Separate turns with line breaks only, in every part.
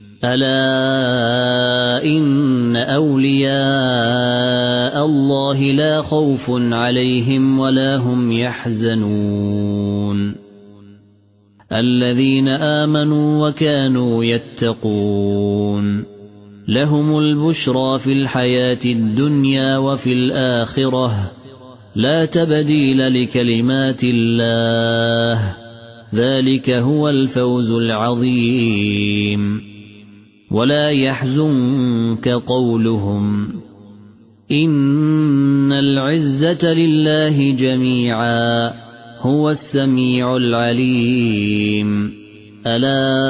ألا إن أولياء الله لا خوف عليهم ولا هم يحزنون الذين آمنوا وكانوا يتقون لهم البشرى في الحياة الدنيا وفي الآخرة لا تبديل لكلمات الله ذلك هو الفوز العظيم ولا يحزنك قولهم إن العزة لله جميعا هو السميع العليم ألا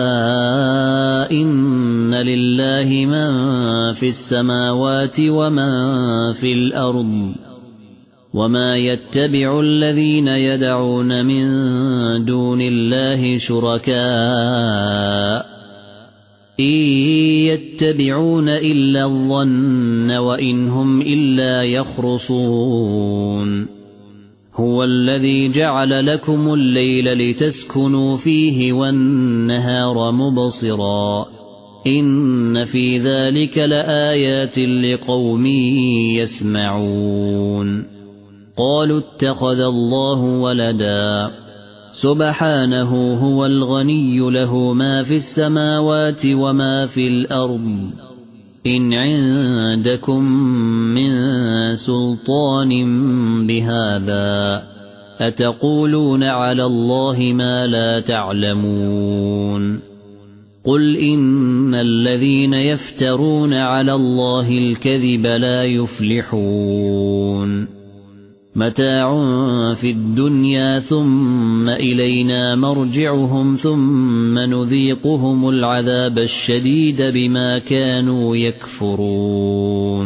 إن لله من في السماوات ومن في الأرض وما يتبع الذين يدعون من دون الله شركاء إن يتبعون إلا الظن وإن هم إلا يخرصون هو الذي جعل لكم الليل لتسكنوا فيه والنهار مبصرا إن في ذلك لآيات لقوم يسمعون قالوا اتخذ الله ولدا سبحانه هو الغني له ما في السماوات وما في الأرض إن عندكم من سلطان بهذا أتقولون على الله ما لا تعلمون قل إن الذين يفترون على الله الكذب لا يفلحون متاع في الدنيا ثم إلينا مرجعهم ثم نذيقهم العذاب الشديد بما كانوا يكفرون